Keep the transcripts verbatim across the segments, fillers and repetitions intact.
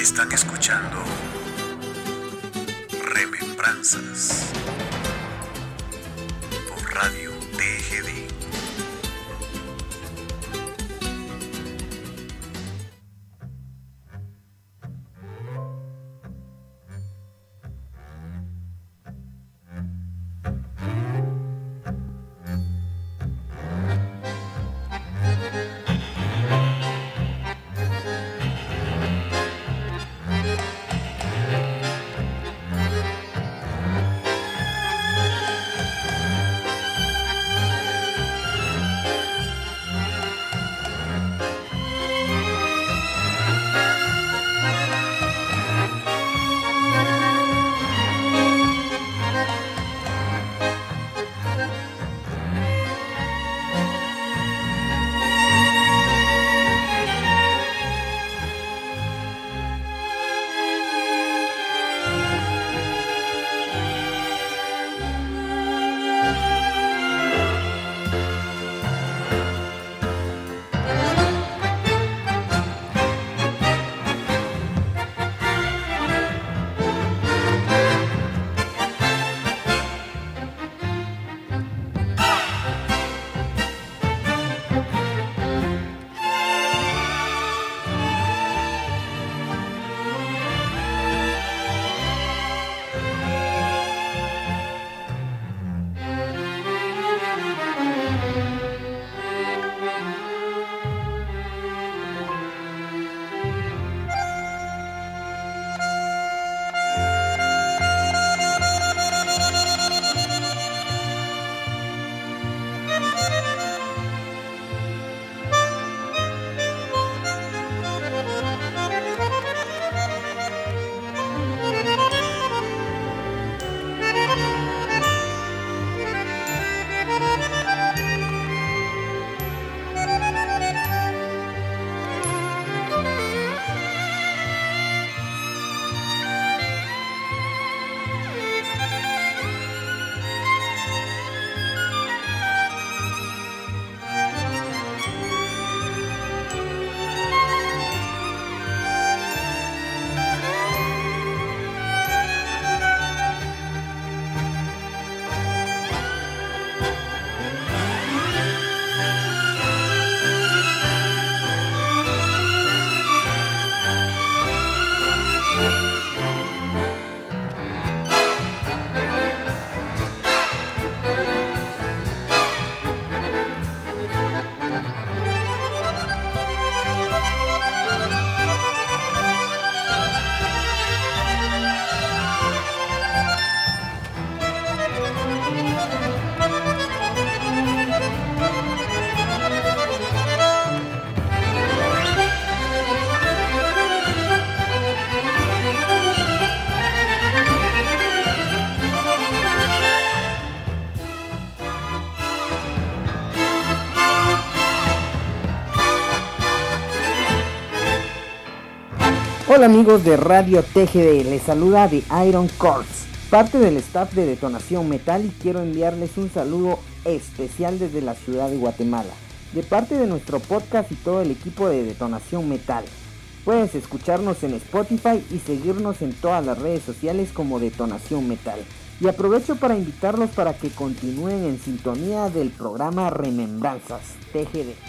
Están escuchando Remembranzas por Radio T G D. Hola amigos de Radio T G D, les saluda The Iron Corps, parte del staff de Detonación Metal, y quiero enviarles un saludo especial desde la ciudad de Guatemala, de parte de nuestro podcast y todo el equipo de Detonación Metal. Puedes escucharnos en Spotify y seguirnos en todas las redes sociales como Detonación Metal. Y aprovecho para invitarlos para que continúen en sintonía del programa Remembranzas T G D.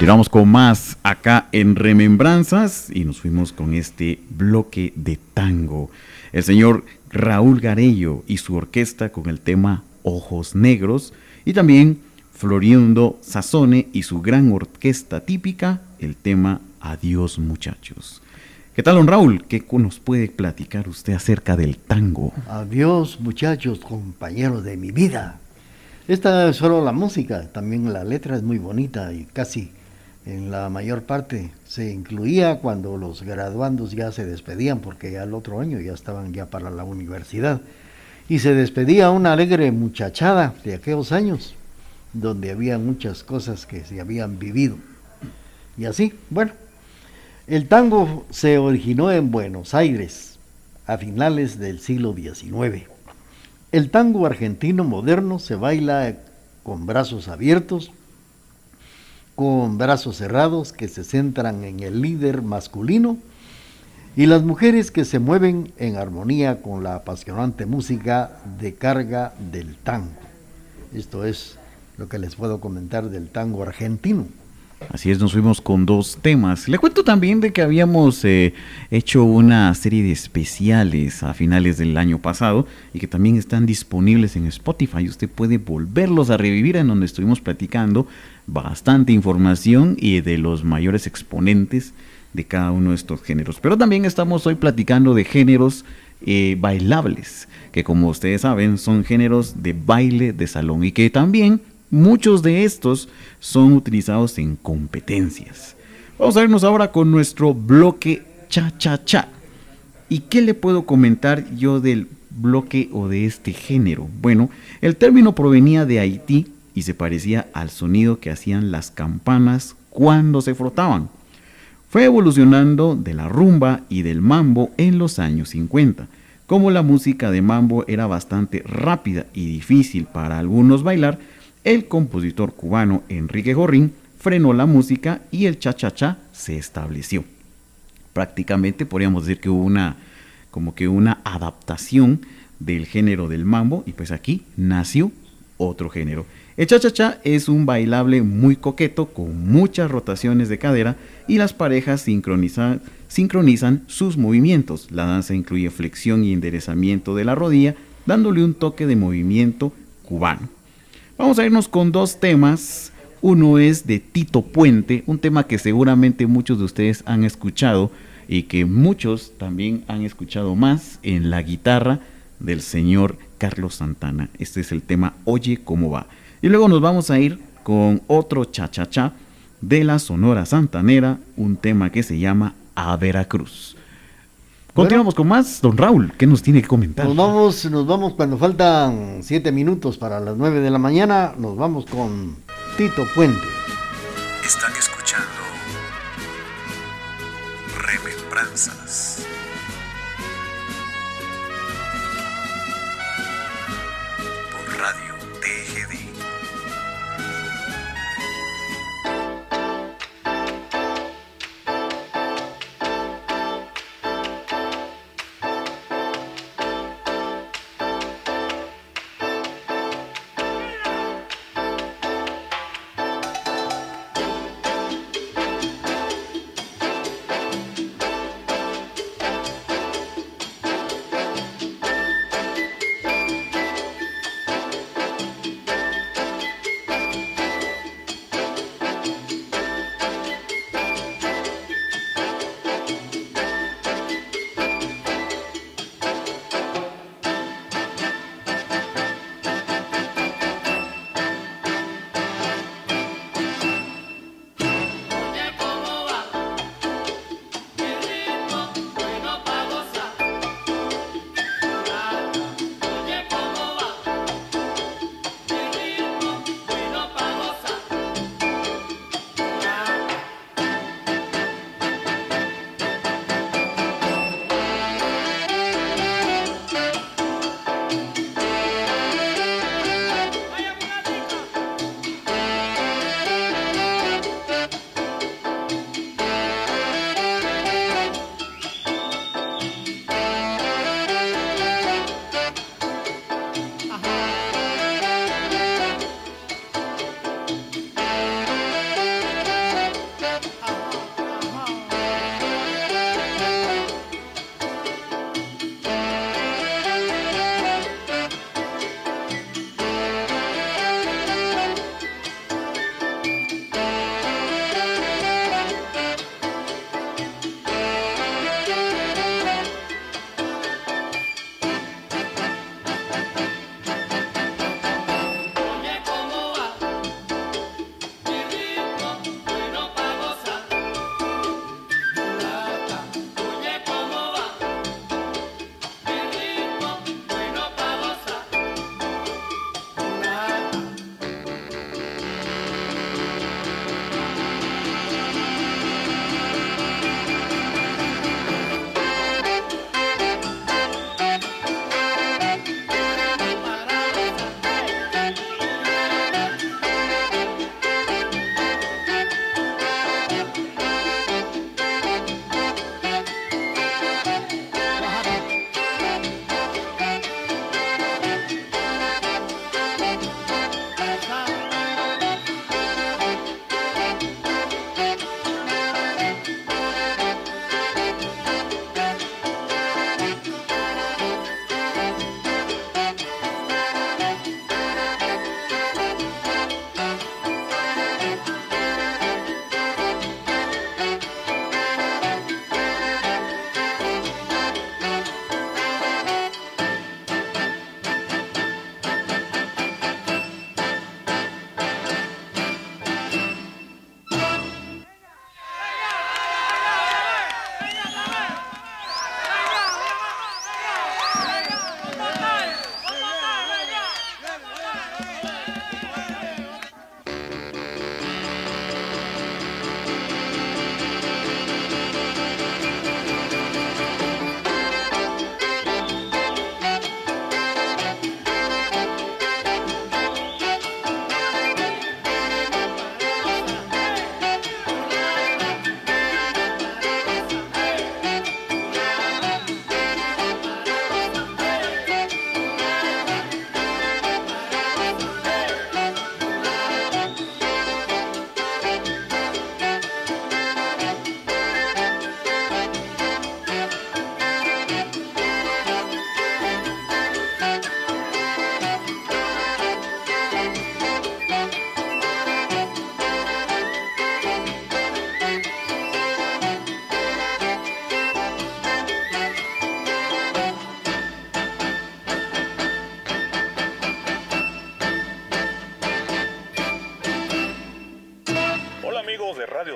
Continuamos con más acá en Remembranzas y nos fuimos con este bloque de tango. El señor Raúl Garello y su orquesta con el tema Ojos Negros, y también Florindo Sassone y su gran orquesta típica, el tema Adiós Muchachos. ¿Qué tal, don Raúl? ¿Qué nos puede platicar usted acerca del tango? Adiós muchachos, compañeros de mi vida. Esta es solo la música, también la letra es muy bonita y casi en la mayor parte se incluía cuando los graduandos ya se despedían, porque ya el otro año ya estaban ya para la universidad. Y se despedía una alegre muchachada de aquellos años, donde había muchas cosas que se habían vivido. Y así, bueno, el tango se originó en Buenos Aires a finales del siglo diecinueve. El tango argentino moderno se baila con brazos abiertos, con brazos cerrados que se centran en el líder masculino, y las mujeres que se mueven en armonía con la apasionante música de carga del tango. Esto es lo que les puedo comentar del tango argentino. Así es, nos fuimos con dos temas. Le cuento también de que habíamos eh, hecho una serie de especiales a finales del año pasado y que también están disponibles en Spotify. Usted puede volverlos a revivir, en donde estuvimos platicando bastante información y de los mayores exponentes de cada uno de estos géneros. Pero también estamos hoy platicando de géneros eh, bailables, que como ustedes saben son géneros de baile de salón y que también muchos de estos son utilizados en competencias. Vamos a irnos ahora con nuestro bloque cha-cha-cha. ¿Y qué le puedo comentar yo del bloque o de este género? Bueno, el término provenía de Haití y se parecía al sonido que hacían las campanas cuando se frotaban. Fue evolucionando de la rumba y del mambo en los años cincuenta. Como la música de mambo era bastante rápida y difícil para algunos bailar, el compositor cubano Enrique Jorrín frenó la música y el cha-cha-cha se estableció. Prácticamente podríamos decir que hubo una, como que una adaptación del género del mambo, y pues aquí nació otro género. El cha-cha-cha es un bailable muy coqueto con muchas rotaciones de cadera y las parejas sincronizan, sincronizan sus movimientos. La danza incluye flexión y enderezamiento de la rodilla, dándole un toque de movimiento cubano. Vamos a irnos con dos temas. Uno es de Tito Puente, un tema que seguramente muchos de ustedes han escuchado y que muchos también han escuchado más en la guitarra del señor Carlos Santana. Este es el tema Oye Cómo Va. Y luego nos vamos a ir con otro cha-cha-cha de la Sonora Santanera, un tema que se llama A Veracruz. Continuamos bueno, con más, don Raúl, ¿qué nos tiene que comentar? Nos vamos, nos vamos cuando faltan siete minutos para las nueve de la mañana, nos vamos con Tito Puente. Están escuchando Remembranzas por Radio T G D.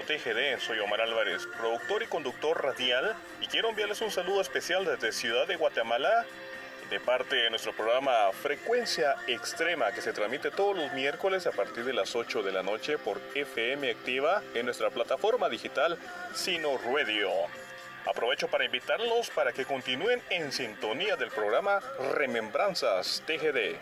T G D, soy Omar Álvarez, productor y conductor radial, y quiero enviarles un saludo especial desde Ciudad de Guatemala, de parte de nuestro programa Frecuencia Extrema, que se transmite todos los miércoles a partir de las ocho de la noche por F M Activa en nuestra plataforma digital Sino Radio. Aprovecho para invitarlos para que continúen en sintonía del programa Remembranzas T G D.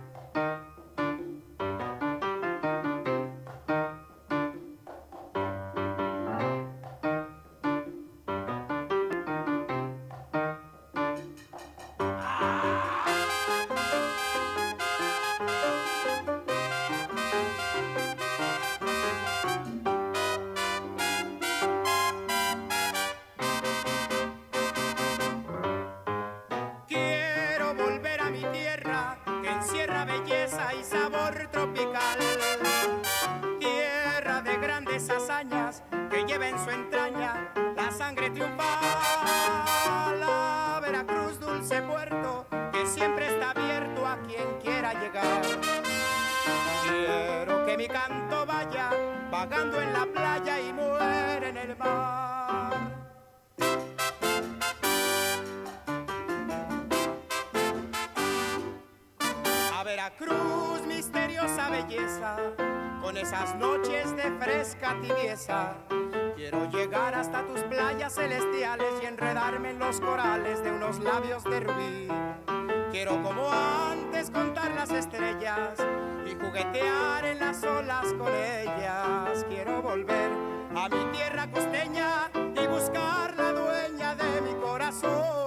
Veracruz, misteriosa belleza, con esas noches de fresca tibieza. Quiero llegar hasta tus playas celestiales y enredarme en los corales de unos labios de rubí. Quiero como antes contar las estrellas y juguetear en las olas con ellas. Quiero volver a mi tierra costeña y buscar la dueña de mi corazón.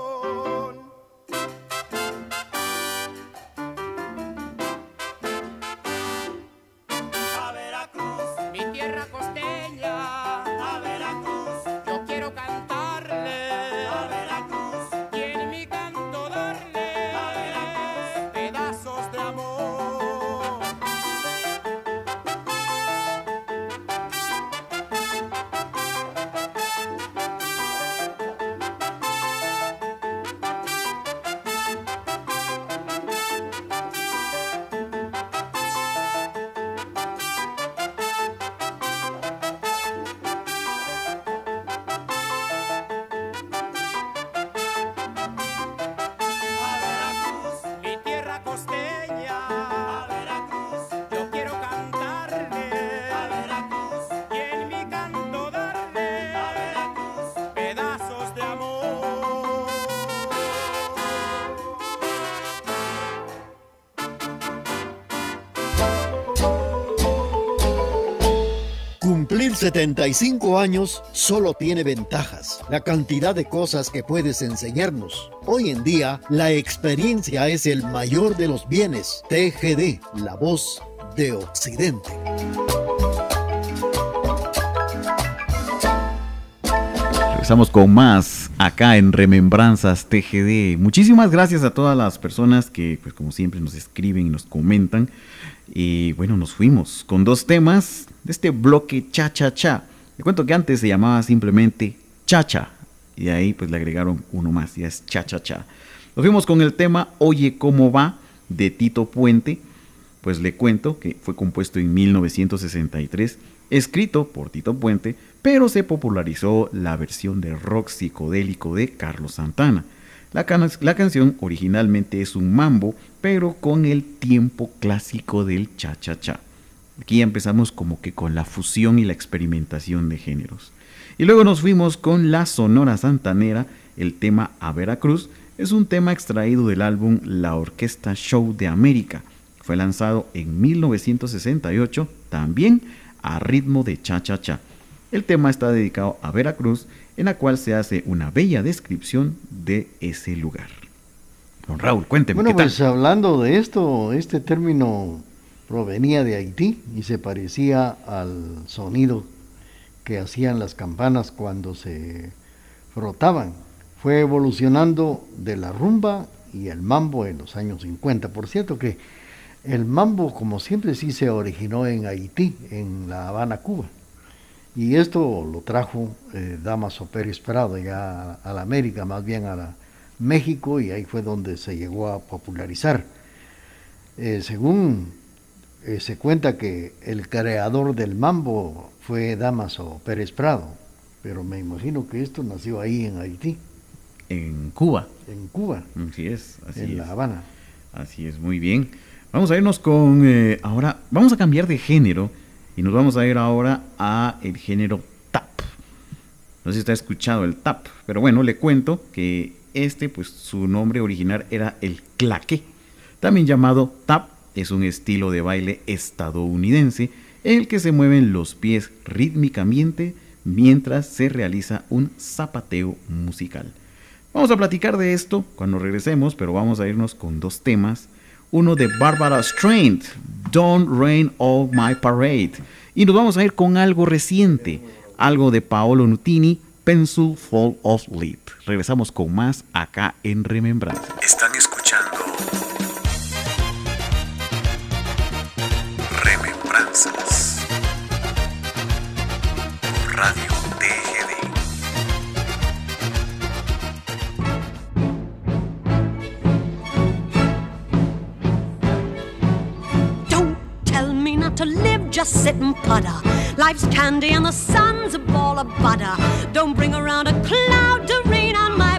Cumplir setenta y cinco años solo tiene ventajas. La cantidad de cosas que puedes enseñarnos. Hoy en día, la experiencia es el mayor de los bienes. T G D, la voz de Occidente. Regresamos con más acá en Remembranzas T G D. Muchísimas gracias a todas las personas que, pues como siempre, nos escriben y nos comentan. Y bueno, nos fuimos con dos temas de este bloque Cha Cha Cha. Le cuento que antes se llamaba simplemente Cha Cha, y ahí pues le agregaron uno más, ya es Cha Cha Cha. Nos fuimos con el tema Oye Cómo Va, de Tito Puente. Pues le cuento que fue compuesto en mil novecientos sesenta y tres, escrito por Tito Puente, pero se popularizó la versión de rock psicodélico de Carlos Santana. La, can- la canción originalmente es un mambo, pero con el tiempo clásico del cha-cha-cha. Aquí ya empezamos como que con la fusión y la experimentación de géneros. Y luego nos fuimos con la Sonora Santanera, el tema A Veracruz. Es un tema extraído del álbum La Orquesta Show de América. Fue lanzado en mil novecientos sesenta y ocho, también a ritmo de cha-cha-cha. El tema está dedicado a Veracruz, en la cual se hace una bella descripción de ese lugar. Don Raúl, cuénteme, bueno, ¿qué tal? Pues hablando de esto, este término provenía de Haití y se parecía al sonido que hacían las campanas cuando se frotaban. Fue evolucionando de la rumba y el mambo en los años cincuenta. Por cierto que el mambo, como siempre, sí se originó en Haití, en La Habana, Cuba. Y esto lo trajo eh, Damaso Pérez Prado ya a, a la América, más bien a la México, y ahí fue donde se llegó a popularizar. Eh, según eh, se cuenta que el creador del mambo fue Dámaso Pérez Prado, pero me imagino que esto nació ahí en Haití. En Cuba. En Cuba. Así es, así en es. La Habana. Así es, muy bien. Vamos a irnos con, eh, ahora, vamos a cambiar de género y nos vamos a ir ahora a el género tap. No sé si está escuchado el tap, pero bueno, le cuento que este, pues su nombre original era el claqué, también llamado tap. Es un estilo de baile estadounidense en el que se mueven los pies rítmicamente mientras se realiza un zapateo musical. Vamos a platicar de esto cuando regresemos, pero vamos a irnos con dos temas. Uno de Barbara Streisand, Don't Rain on My Parade. Y nos vamos a ir con algo reciente, algo de Paolo Nutini, Pencil Fall of Lead. Regresamos con más acá en Remembranzas. Están escuchando Remembranzas por Radio T G D. Don't tell me not to live, just sit and putter. Life's candy and the sun's a ball of butter. Don't bring around a cloud to rain on my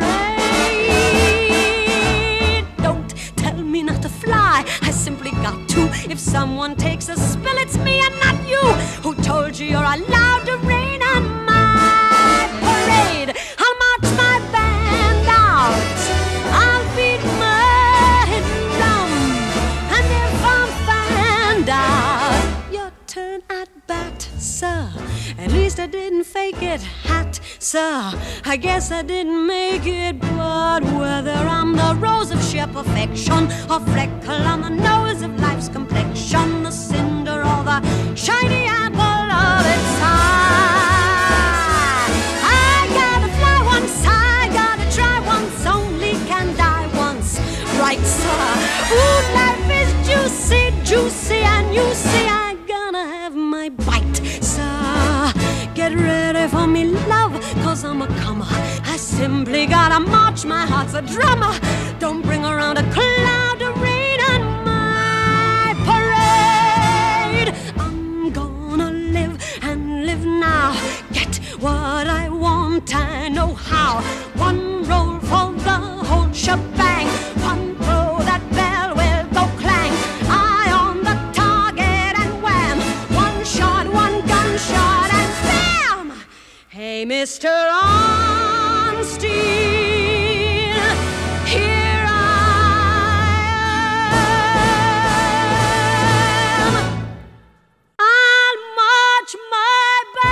parade. Don't tell me not to fly, I simply got to. If someone takes a spill, it's me and not you. Who told you you're allowed to rain on my parade? I'll march my band out, I'll beat my drum, and if I'm found out, your turn at bat, sir. At least I didn't fake it, hat, sir. I guess I didn't make it, but whether I'm the rose of sheer perfection or freckle on the nose of life's complexion, the cinder or the shiny apple of its eye, I gotta fly once, I gotta try once, only can die once, right, sir? Ooh, life is juicy, juicy, and you see I gonna have my bite, sir. Get ready for me, love, cause I'm a comer. I simply gotta march, my heart's a drummer. Don't bring around a cloud to rain on my parade. I'm gonna live and live now. Get what I want, I know how. One roll for the whole shebang. One throw, that bell will go clang. Eye on the target and wham. One shot, one gunshot and bam. Hey, Mister Ornstein, here I am. I'll march my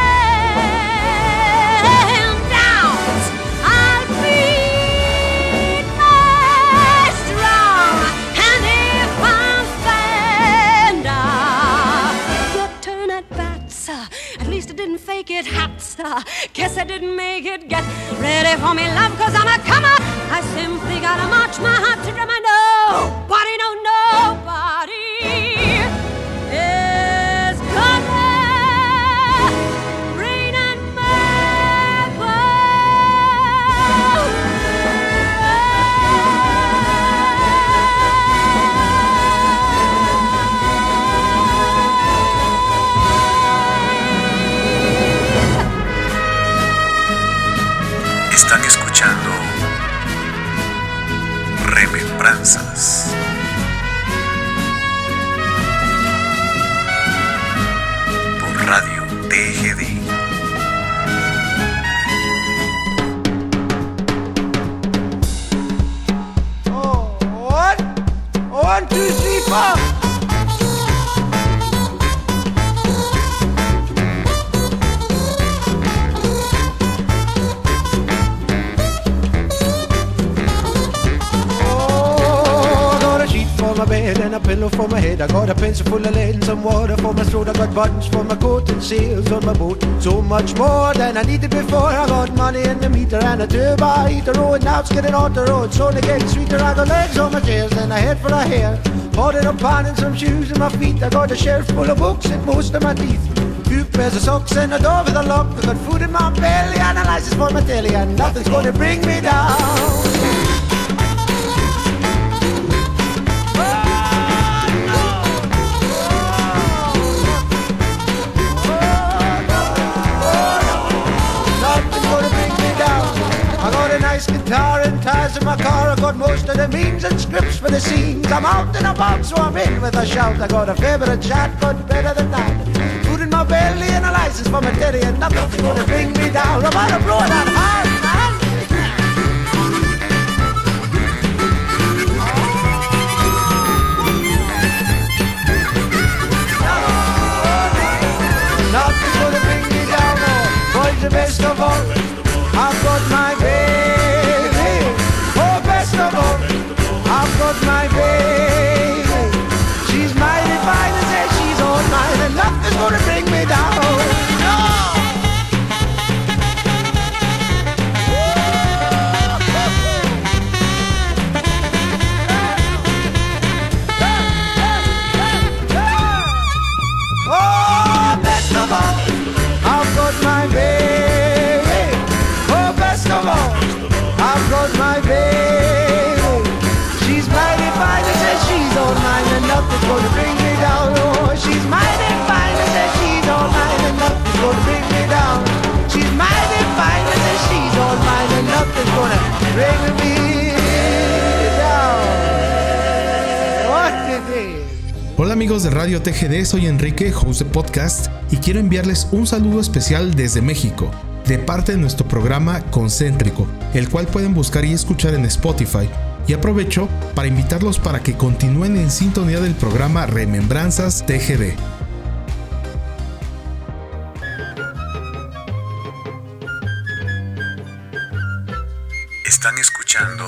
band out, I'll beat my drum, and if I'm found out, your turn at bat, sir. At least I didn't fake it, hat, sir. Guess I didn't make it. Get ready for me, love, cause I'm a comer. I simply gotta march my heart to drum. I know, nobody, no, nobody is gonna rain on my Están escuchando Remembranzas por Radio T G D. Oh, one, one, two, three, four. My bed and a pillow for my head. I got a pencil full of lead and some water for my throat. I got buttons for my coat and sails on my boat. So much more than I needed before. I got money in the meter and a turbo heater. Oh, and now it's getting on the road, slowly getting sweeter. I got legs on my chairs and a head for a hair. Bought a pan and some shoes in my feet. I got a shelf full of books and most of my teeth. Two pairs of socks and a door with a lock. I got food in my belly and a license for my telly, and nothing's gonna bring me down. bass guitar and tires in my car. I got most of the means and scripts for the scenes. I'm out and about, so I'm in with a shout. I got a favourite chat, but better than that. Food in my belly and a license for my daddy, and nothing's gonna bring me down. I'm out of blow that hard, man. Nothing's gonna bring me down, oh, boys, the best of all, I've got my baby. Oh, best of all, I've got my baby. She's mighty fine and says she's all mine, and nothing's gonna bring me down, no. Oh, best of all, I've got my baby. Oh, best of all, I've got my baby. She's mighty fine and says she's all mine, and nothing's gonna bring me down. Oh, she's mighty fine and says she's all mine, and nothing's gonna bring me down. She's mighty fine and says she's all mine, and nothing's gonna bring me down. What it is. Hola amigos de Radio T G D, soy Enrique, host de podcast, y quiero enviarles un saludo especial desde México, de parte de nuestro programa Concéntrico, el cual pueden buscar y escuchar en Spotify. Y aprovecho para invitarlos para que continúen en sintonía del programa Remembranzas T G D. Están escuchando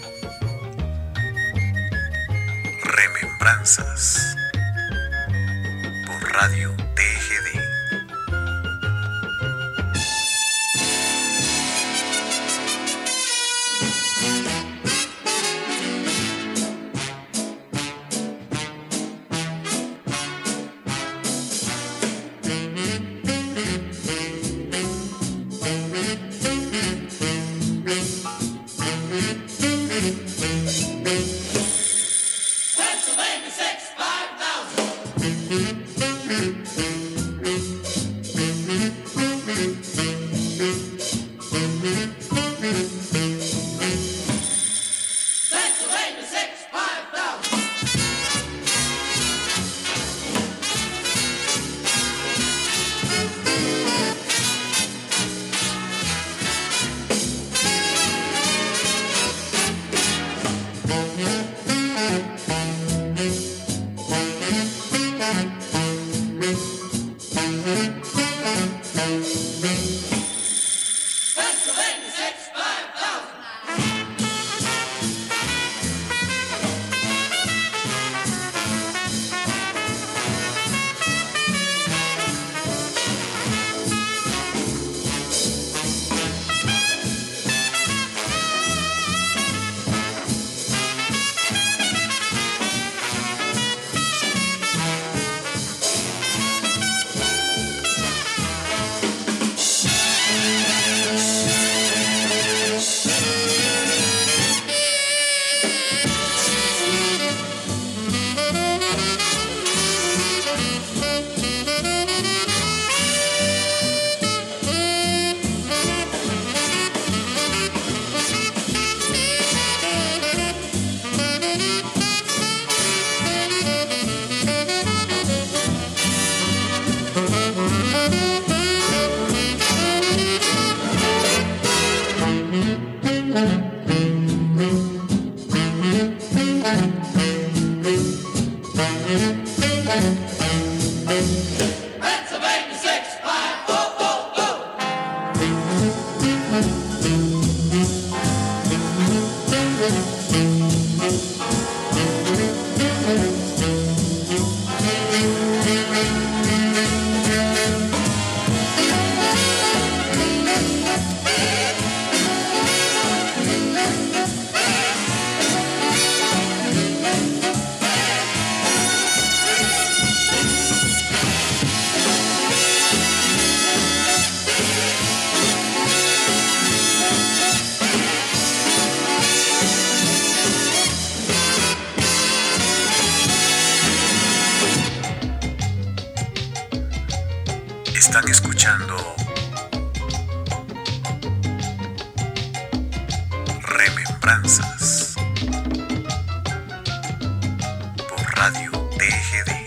Remembranzas por Radio T G D. Están escuchando Remembranzas por Radio T G D.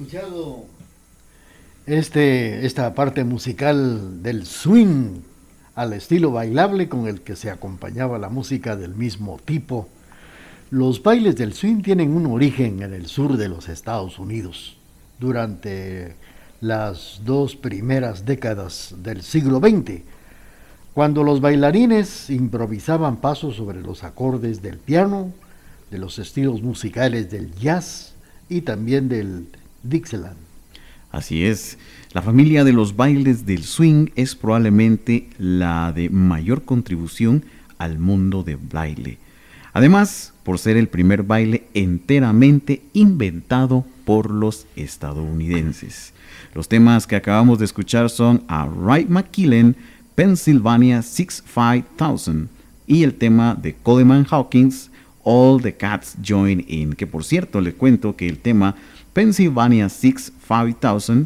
escuchado este, esta parte musical del swing al estilo bailable con el que se acompañaba la música del mismo tipo. Los bailes del swing tienen un origen en el sur de los Estados Unidos. Durante las dos primeras décadas del siglo veinte, cuando los bailarines improvisaban pasos sobre los acordes del piano, de los estilos musicales del jazz y también del Dixieland. Así es, la familia de los bailes del swing es probablemente la de mayor contribución al mundo del baile. Además, por ser el primer baile enteramente inventado por los estadounidenses. Los temas que acabamos de escuchar son a Ray McKillen, Pennsylvania sixty-five thousand, y el tema de Coleman Hawkins, All the Cats Join In, que por cierto le cuento que el tema Pennsylvania sixty-five thousand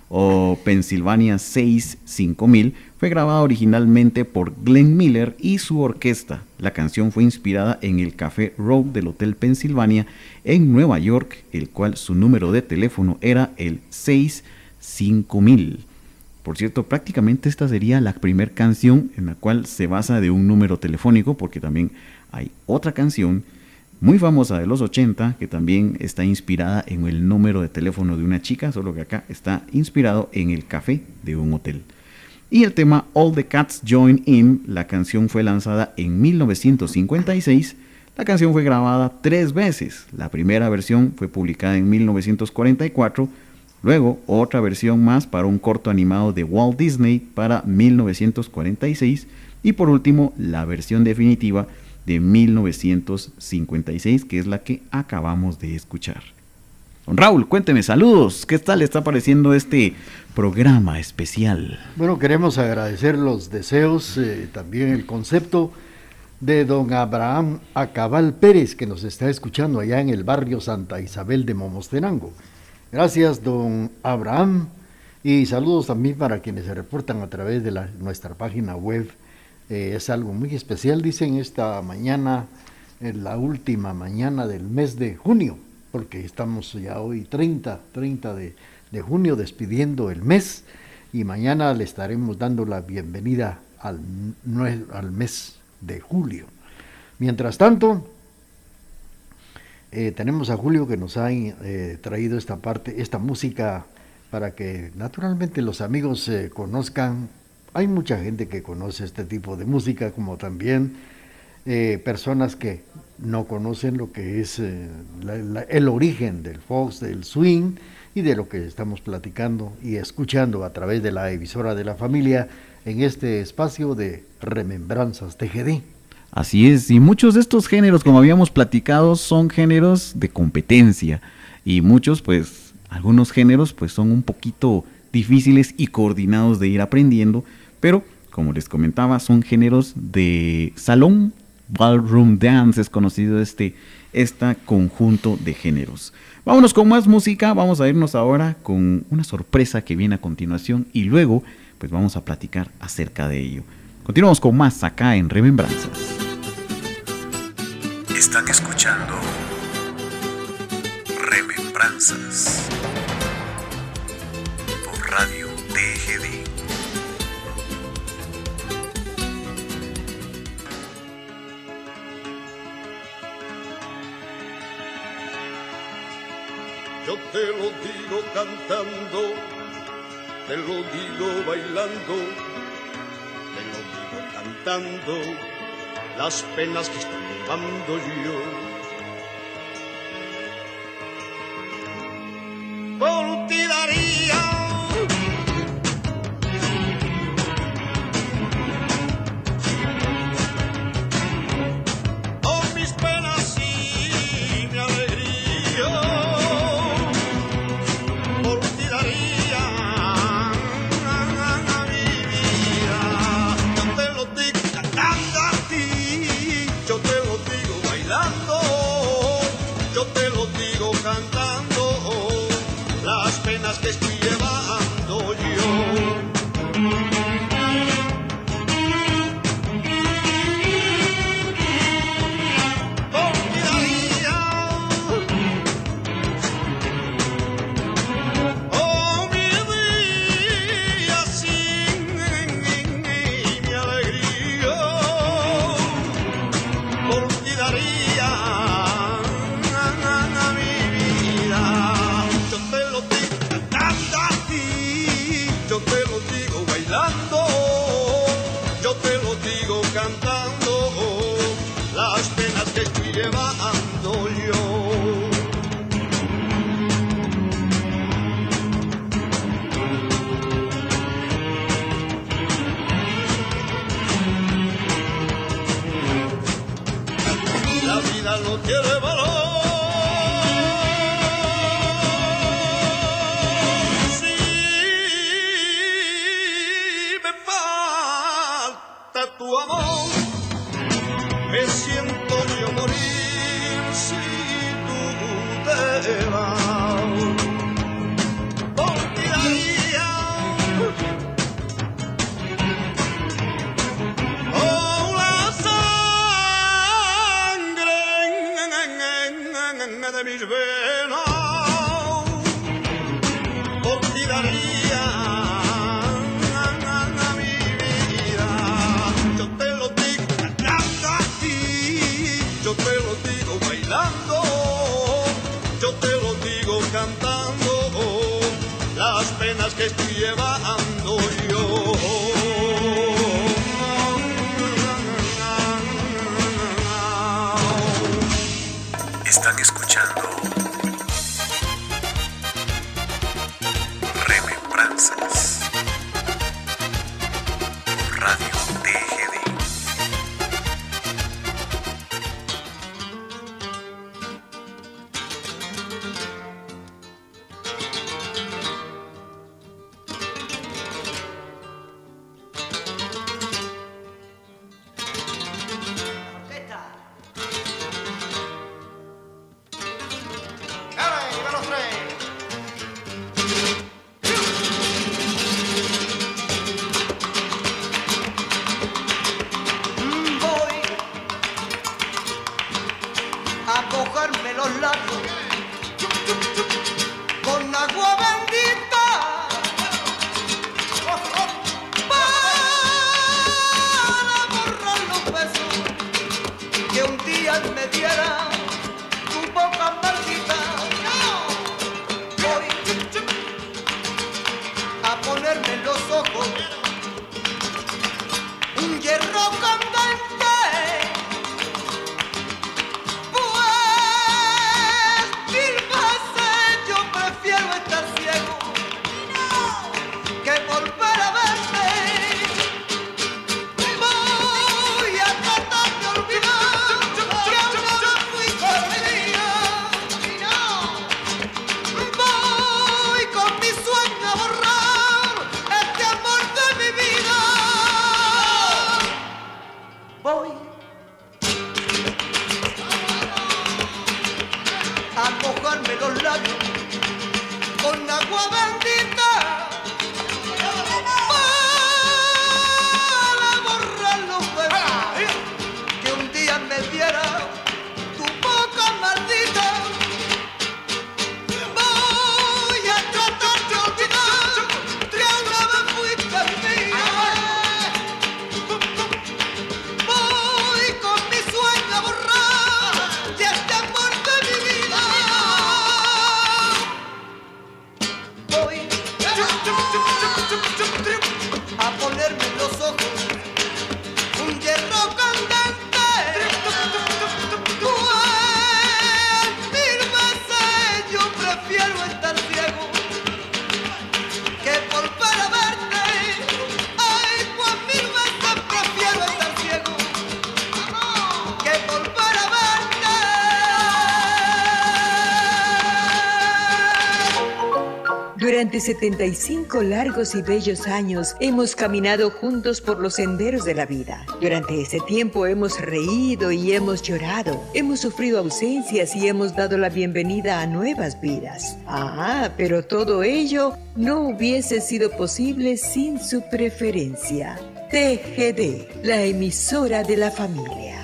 o Pennsylvania sesenta y cinco mil fue grabado originalmente por Glenn Miller y su orquesta. La canción fue inspirada en el Café Row del Hotel Pennsylvania en Nueva York, el cual su número de teléfono era el sesenta y cinco mil. Por cierto, prácticamente esta sería la primera canción en la cual se basa de un número telefónico, porque también hay otra canción muy famosa de los ochenta que también está inspirada en el número de teléfono de una chica, solo que acá está inspirado en el café de un hotel. Y el tema All the Cats Join In, la canción fue lanzada en mil novecientos cincuenta y seis. La canción fue grabada tres veces. La primera versión fue publicada en mil novecientos cuarenta y cuatro, luego otra versión más para un corto animado de Walt Disney para mil novecientos cuarenta y seis, y por último la versión definitiva de mil novecientos cincuenta y seis, que es la que acabamos de escuchar. Don Raúl, cuénteme, saludos, ¿qué tal le está pareciendo este programa especial? Bueno, queremos agradecer los deseos, eh, también el concepto de don Abraham Acabal Pérez, que nos está escuchando allá en el barrio Santa Isabel de Momostenango. Gracias, don Abraham, y saludos también para quienes se reportan a través de la, nuestra página web. Eh, es algo muy especial, dicen, esta mañana, en la última mañana del mes de junio, porque estamos ya hoy treinta de, de junio despidiendo el mes, y mañana le estaremos dando la bienvenida al, al mes de julio. Mientras tanto, eh, tenemos a Julio, que nos ha eh, traído esta parte, esta música, para que naturalmente los amigos eh, conozcan. Hay mucha gente que conoce este tipo de música, como también eh, personas que no conocen lo que es eh, la, la, el origen del fox, del swing, y de lo que estamos platicando y escuchando a través de la emisora de la familia en este espacio de Remembranzas T G D. Así es, y muchos de estos géneros, como habíamos platicado, son géneros de competencia, y muchos, pues, algunos géneros, pues, son un poquito difíciles y coordinados de ir aprendiendo, pero, como les comentaba, son géneros de salón. Ballroom Dance es conocido este, este conjunto de géneros. Vámonos con más música, vamos a irnos ahora con una sorpresa que viene a continuación, y luego, pues, vamos a platicar acerca de ello. Continuamos con más acá en Remembranzas. Están escuchando Remembranzas por Radio T G D. Yo te lo digo cantando, te lo digo bailando, te lo digo cantando, las penas que estoy llevando yo. Por ti daría por mis penas y mi alegría. Por ti daría mi vida. Yo te lo digo cantando a ti, yo te lo digo bailando, yo te lo digo cantando, las penas que estoy llevando yo. Por ti daría no tiene valor. Si me falta tu amor, me siento yo morir si tú te vas. Olvidaría oh la sangre de mis venas, olvidaría mi vida. Yo te lo digo cantando a ti, yo te lo digo bailando, yo te lo digo cantando las penas que estoy llevando yo. Están escuchando Remembranzas por Radio T G D. Mojarme los labios con agua bendita para borrar los besos que un día me diera tu boca maldita. Voy a ponerme en los ojos un hierro candente, que volver a verte. Voy a tratar de olvidar que una vez fuiste mía. Voy con mi sueño a borrar este amor de mi vida. Voy a mojarme los labios con agua bendita para borrar los besos que un día me diera tu boca maldita. Voy a tratar de olvidar que una vez fuiste mía. Voy con mi sueño a borrar y este amor de mi vida. Voy a ponerme en los ojos un hierro candente, pues mil veces yo prefiero estar ciego que volver a verte. Ay, pues mil veces prefiero estar ciego que volver a verte. Durante setenta y cinco largos y bellos años hemos caminado juntos por los senderos de la vida. Durante ese tiempo hemos reído y hemos llorado, hemos sufrido ausencias y hemos dado la bienvenida a nuevas vidas. Ah, pero todo ello no hubiese sido posible sin su preferencia. T G D, la emisora de la familia.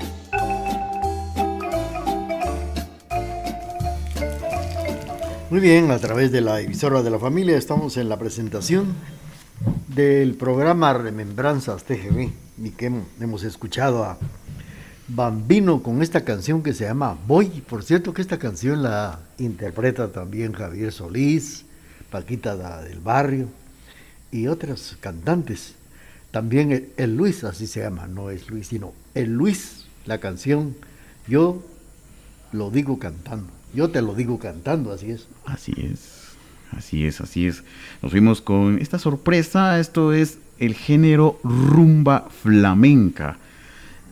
Muy bien, a través de la emisora de la familia estamos en la presentación del programa Remembranzas T G V y que hemos escuchado a Bambino con esta canción que se llama Voy. Por cierto que esta canción la interpreta también Javier Solís, Paquita da, del Barrio y otros cantantes. También el, el Luis, así se llama, no es Luis, sino el Luis, la canción Yo lo digo cantando. Yo te lo digo cantando, así es. Así es, así es, así es. Nos fuimos con esta sorpresa, esto es el género rumba flamenca. Y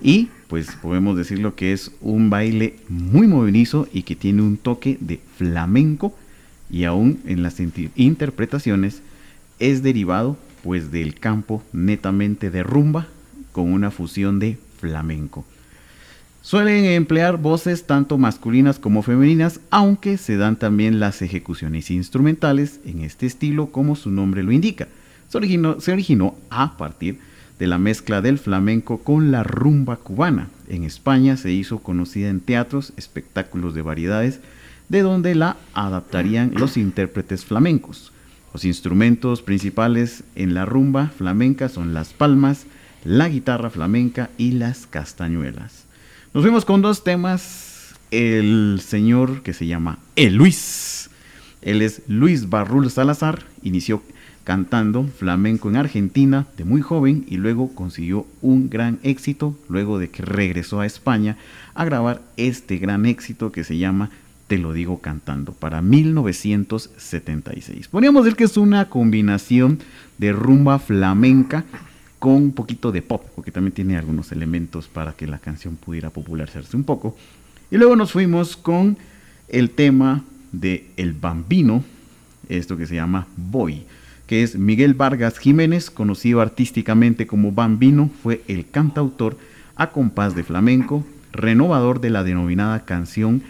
pues podemos decirlo que es un baile muy movedizo y que tiene un toque de flamenco, y aún en las inter- interpretaciones es derivado pues del campo netamente de rumba con una fusión de flamenco. Suelen emplear voces tanto masculinas como femeninas, aunque se dan también las ejecuciones instrumentales en este estilo, como su nombre lo indica. Se originó, se originó a partir de la mezcla del flamenco con la rumba cubana. En España se hizo conocida en teatros, espectáculos de variedades, de donde la adaptarían los intérpretes flamencos. Los instrumentos principales en la rumba flamenca son las palmas, la guitarra flamenca y las castañuelas. Nos fuimos con dos temas. El señor que se llama El Luis, él es Luis Barrul Salazar, inició cantando flamenco en Argentina de muy joven y luego consiguió un gran éxito luego de que regresó a España a grabar este gran éxito que se llama Te lo digo cantando, para mil novecientos setenta y seis. Podríamos decir que es una combinación de rumba flamenca con un poquito de pop, porque también tiene algunos elementos para que la canción pudiera popularizarse un poco. Y luego nos fuimos con el tema de El Bambino, esto que se llama Boy, que es Miguel Vargas Jiménez, conocido artísticamente como Bambino, fue el cantautor a compás de flamenco, renovador de la denominada canción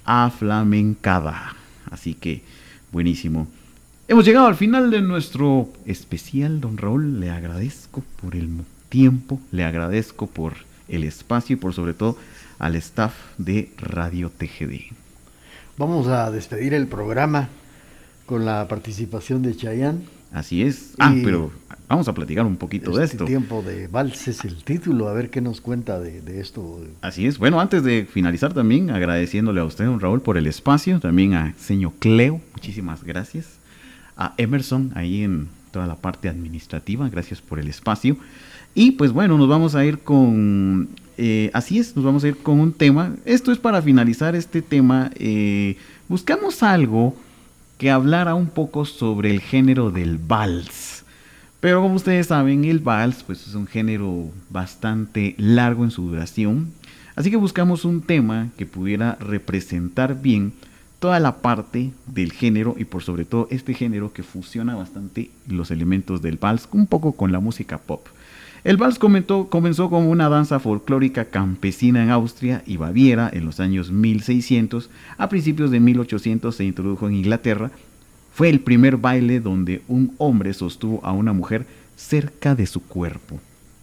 aflamencada. Así que, buenísimo. Hemos llegado al final de nuestro especial, don Raúl. Le agradezco por el tiempo, le agradezco por el espacio y por sobre todo al staff de Radio T G D. Vamos a despedir el programa con la participación de Chayanne. Así es. Ah, pero vamos a platicar un poquito este de esto. Tiempo de Vals es el título, a ver qué nos cuenta de, de esto. Así es. Bueno, antes de finalizar también agradeciéndole a usted, don Raúl, por el espacio, también a señor Cleo, muchísimas gracias. A Emerson, ahí en toda la parte administrativa, gracias por el espacio. Y pues bueno, nos vamos a ir con, eh, así es, nos vamos a ir con un tema. Esto es para finalizar este tema. Eh, buscamos algo que hablara un poco sobre el género del vals. Pero como ustedes saben, el vals pues es un género bastante largo en su duración. Así que buscamos un tema que pudiera representar bien toda la parte del género y por sobre todo este género que fusiona bastante los elementos del vals un poco con la música pop. El vals comenzó, comenzó como una danza folclórica campesina en Austria y Baviera en los años mil seiscientos. A principios de mil ochocientos se introdujo en Inglaterra. Fue el primer baile donde un hombre sostuvo a una mujer cerca de su cuerpo.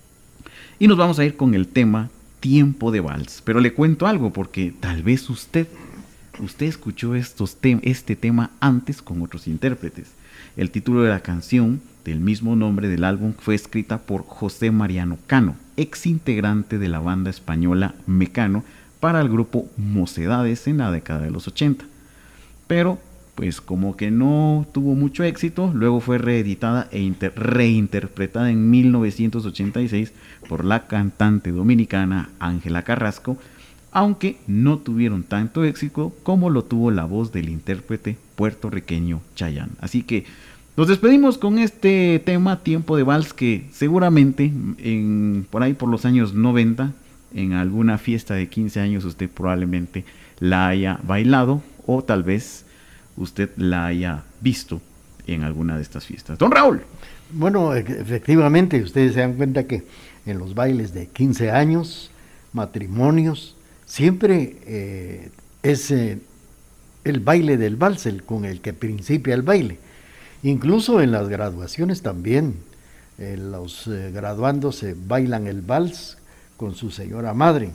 Y nos vamos a ir con el tema Tiempo de Vals. Pero le cuento algo porque tal vez usted... Usted escuchó estos te- este tema antes con otros intérpretes. El título de la canción, del mismo nombre del álbum, fue escrita por José Mariano Cano, ex integrante de la banda española Mecano, para el grupo Mocedades en la década de los ochenta. Pero, pues como que no tuvo mucho éxito, luego fue reeditada e inter- reinterpretada en mil novecientos ochenta y seis por la cantante dominicana Ángela Carrasco, aunque no tuvieron tanto éxito como lo tuvo la voz del intérprete puertorriqueño Chayanne. Así que nos despedimos con este tema Tiempo de Vals, que seguramente en, por ahí por los años noventa, en alguna fiesta de quince años usted probablemente la haya bailado o tal vez usted la haya visto en alguna de estas fiestas. Don Raúl. Bueno, efectivamente, ustedes se dan cuenta que en los bailes de quince años, matrimonios, siempre eh, es eh, el baile del vals el con el que principia el baile. Incluso en las graduaciones también, eh, los eh, graduandos se bailan el vals con su señora madre.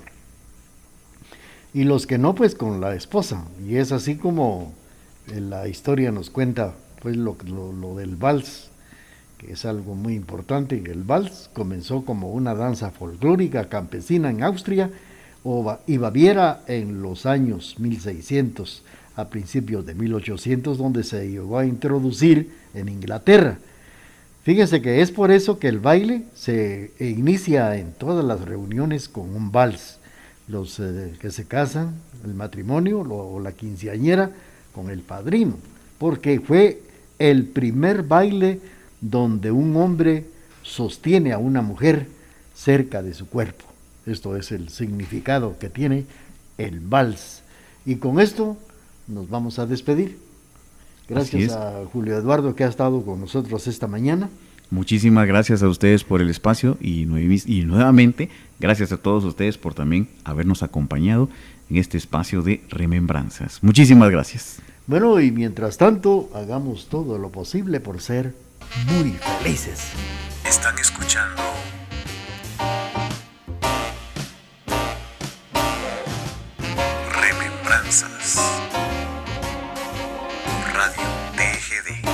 Y los que no, pues con la esposa. Y es así como eh, la historia nos cuenta pues lo, lo, lo del vals, que es algo muy importante. El vals comenzó como una danza folclórica campesina en Austria y Baviera en los años mil seiscientos, a principios de mil ochocientos, donde se llegó a introducir en Inglaterra. Fíjense que es por eso que el baile se inicia en todas las reuniones con un vals. Los eh, que se casan, el matrimonio lo, o la quinceañera con el padrino, porque fue el primer baile donde un hombre sostiene a una mujer cerca de su cuerpo. Esto es el significado que tiene el vals. Y con esto nos vamos a despedir. Gracias a Julio Eduardo que ha estado con nosotros esta mañana. Muchísimas gracias a ustedes por el espacio y, y nuevamente gracias a todos ustedes por también habernos acompañado en este espacio de remembranzas. Muchísimas gracias. Bueno, y mientras tanto, hagamos todo lo posible por ser muy felices. Están escuchando Remembranzas por Radio T G D.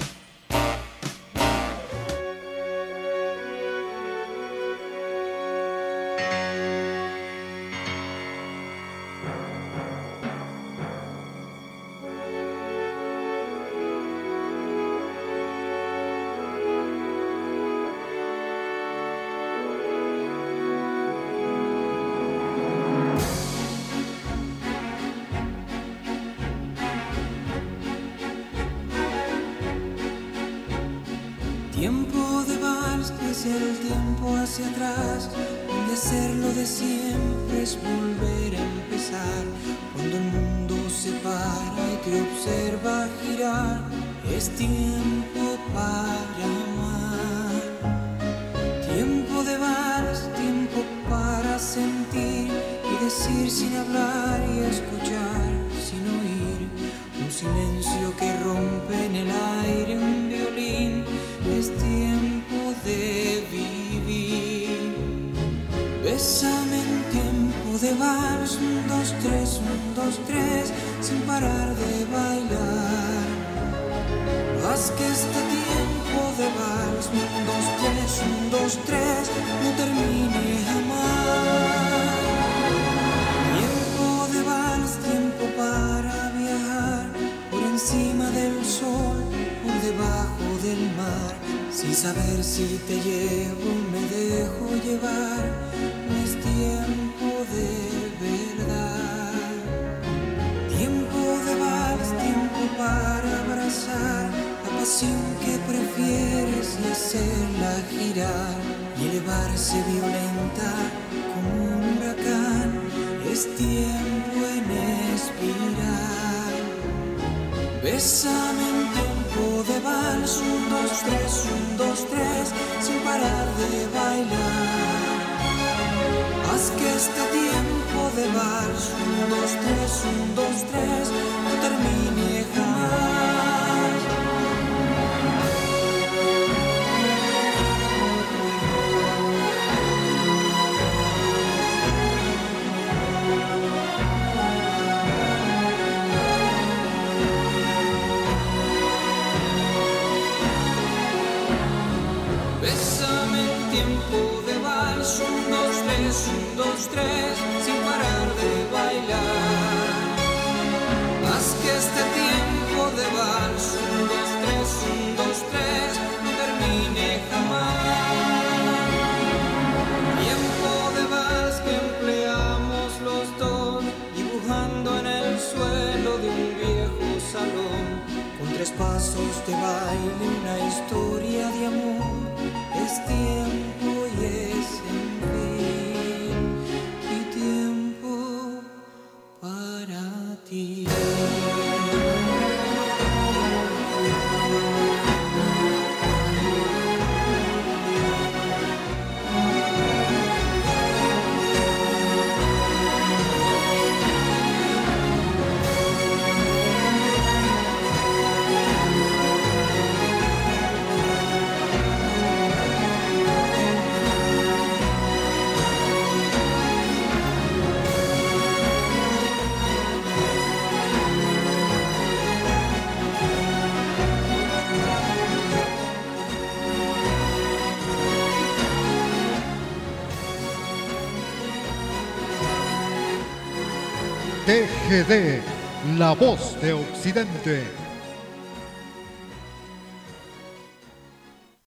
Tiempo de vals es el tiempo hacia atrás, donde hacerlo de siempre es volver a empezar. Cuando el mundo se para y te observa girar, es tiempo para amar. Tiempo de vals, tiempo para sentir y decir sin hablar y escuchar sin oír. Un silencio que rompe en el aire un violín. Es tiempo de vivir. Bésame en tiempo de vals, un, dos, tres, un, dos, tres, sin parar de bailar. Haz que este tiempo de vals, un, dos, tres, un, dos, tres, no termine jamás. Tiempo de vals, tiempo para viajar, por encima del sol, por debajo del mar. Sin saber si te llevo, me dejo llevar, no es tiempo de verdad. Tiempo de vals, tiempo para abrazar la pasión que prefieres y hacerla girar y elevarse violenta como un huracán. Es tiempo en expirar. Bésame en tiempo de vals, un, dos, tres, un, dos, tres, sin parar de bailar. Haz que este tiempo de vals, un, dos, tres, un, dos, tres, no termine jamás. Un, dos, tres, un, dos, tres, sin parar de bailar. Haz que este tiempo de vals, un, dos, tres, un, dos, tres, no termine jamás. Tiempo de vals que empleamos los dos, dibujando en el suelo de un viejo salón, con tres pasos de baile, una historia de amor. Es tiempo y es en fin, y tiempo para ti. T G D, la voz de Occidente.